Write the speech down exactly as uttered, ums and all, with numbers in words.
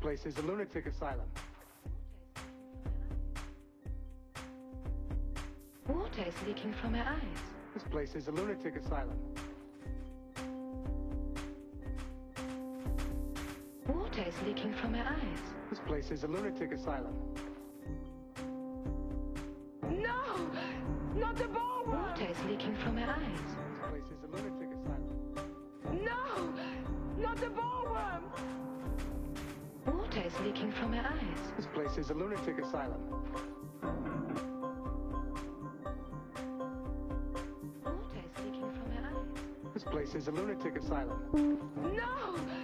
place is a lunatic asylum. Water is leaking from her eyes. This place is a lunatic asylum. Water is leaking from her eyes. This place is a lunatic asylum. No! Not the ballroom! Water is leaking from her eyes. This place is a lunatic asylum. No! Not the ballroom! Water is leaking from her eyes. This place is a lunatic asylum. Water is leaking from her eyes. This place is a lunatic asylum. No!